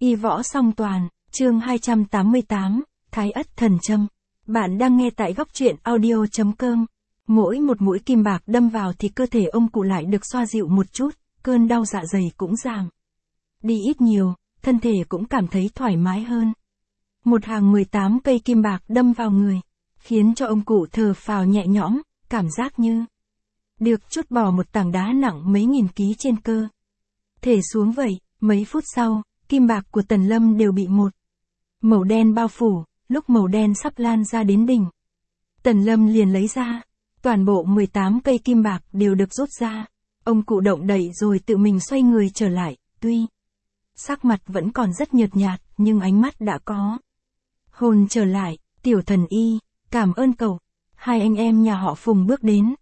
Y võ song toàn, chương 288, Thái ất thần châm. Bạn đang nghe tại góc truyện audio.com. Mỗi một mũi kim bạc đâm vào thì cơ thể ông cụ lại được xoa dịu một chút, cơn đau dạ dày cũng giảm đi ít nhiều, thân thể cũng cảm thấy thoải mái hơn. Một hàng 18 cây kim bạc đâm vào người, khiến cho ông cụ thở phào nhẹ nhõm, cảm giác như được trút bỏ một tảng đá nặng mấy nghìn ký trên cơ thể xuống vậy. Mấy phút sau, kim bạc của Tần Lâm đều bị một màu đen bao phủ, lúc màu đen sắp lan ra đến đỉnh. Tần Lâm liền lấy ra, toàn bộ 18 cây kim bạc đều được rút ra. Ông cụ động đậy rồi tự mình xoay người trở lại, tuy sắc mặt vẫn còn rất nhợt nhạt, nhưng ánh mắt đã có hồn trở lại. Tiểu thần y, cảm ơn cậu. Hai anh em nhà họ Phùng bước đến.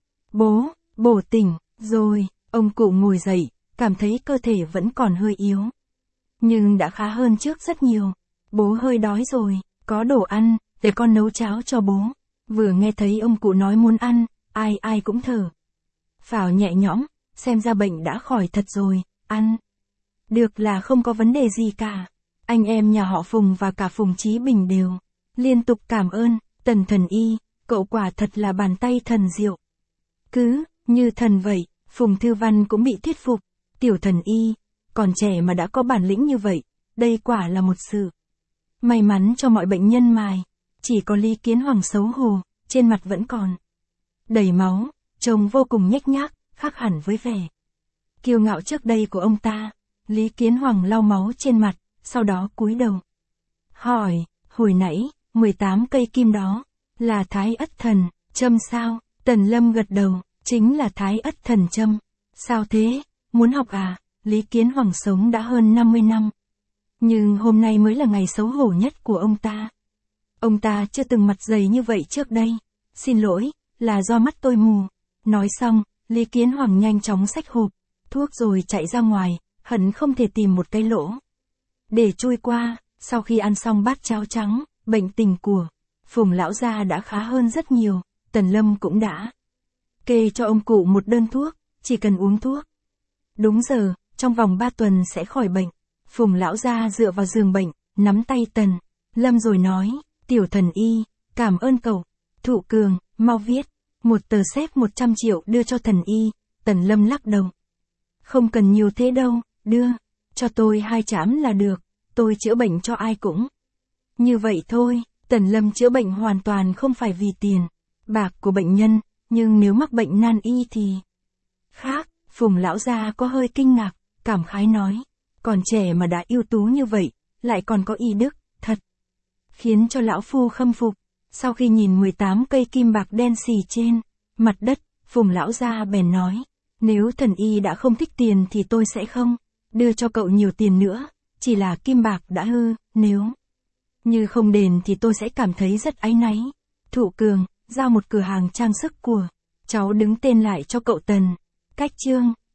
Bố tỉnh rồi. Ông cụ ngồi dậy, cảm thấy cơ thể vẫn còn hơi yếu, nhưng đã khá hơn trước rất nhiều. Bố hơi đói rồi, có đồ ăn, để con nấu cháo cho bố. Vừa nghe thấy ông cụ nói muốn ăn, ai cũng thở phào nhẹ nhõm, xem ra bệnh đã khỏi thật rồi, ăn được là không có vấn đề gì cả. Anh em nhà họ Phùng và cả Phùng Chí Bình đều liên tục cảm ơn. Tần thần y, cậu quả thật là bàn tay thần diệu, cứ như thần vậy. Phùng Thư Văn cũng bị thuyết phục. Tiểu thần y, còn trẻ mà đã có bản lĩnh như vậy, đây quả là một sự may mắn cho mọi bệnh nhân mài. Chỉ có Lý Kiến Hoàng xấu hổ, trên mặt vẫn còn đầy máu, trông vô cùng nhếch nhác, khác hẳn với vẻ kiêu ngạo trước đây của ông ta. Lý Kiến Hoàng lau máu trên mặt, sau đó cúi đầu hỏi, hồi nãy, 18 cây kim đó, là Thái ất thần châm sao? Tần Lâm gật đầu, chính là Thái ất thần châm. Sao thế, muốn học à? Lý Kiến Hoàng sống đã hơn 50 năm. Nhưng hôm nay mới là ngày xấu hổ nhất của ông ta. Ông ta chưa từng mặt dày như vậy trước đây. Xin lỗi, là do mắt tôi mù. Nói xong, Lý Kiến Hoàng nhanh chóng xách hộp thuốc rồi chạy ra ngoài, hận không thể tìm một cái lỗ để chui qua. Sau khi ăn xong bát cháo trắng, bệnh tình của Phùng lão gia đã khá hơn rất nhiều. Tần Lâm cũng đã kê cho ông cụ một đơn thuốc, chỉ cần uống thuốc đúng giờ, trong vòng 3 tuần sẽ khỏi bệnh. Phùng lão gia dựa vào giường bệnh, nắm tay Tần Lâm rồi nói, tiểu thần y, cảm ơn cậu. Thụ Cường, mau viết một tờ séc 100 triệu đưa cho thần y. Tần Lâm lắc đầu, không cần nhiều thế đâu, đưa cho tôi 2 trám là được, tôi chữa bệnh cho ai cũng như vậy thôi. Tần Lâm chữa bệnh hoàn toàn không phải vì tiền bạc của bệnh nhân, nhưng nếu mắc bệnh nan y thì khác. Phùng lão gia có hơi kinh ngạc, cảm khái nói, còn trẻ mà đã ưu tú như vậy, lại còn có y đức, thật khiến cho lão phu khâm phục. Sau khi nhìn 18 cây kim bạc đen xì trên mặt đất, Phùng lão gia bèn nói, nếu thần y đã không thích tiền thì tôi sẽ không đưa cho cậu nhiều tiền nữa, chỉ là kim bạc đã hư, nếu như không đền thì tôi sẽ cảm thấy rất áy náy. Thụ Cường, giao một cửa hàng trang sức của cháu đứng tên lại cho cậu Tần. Cách chương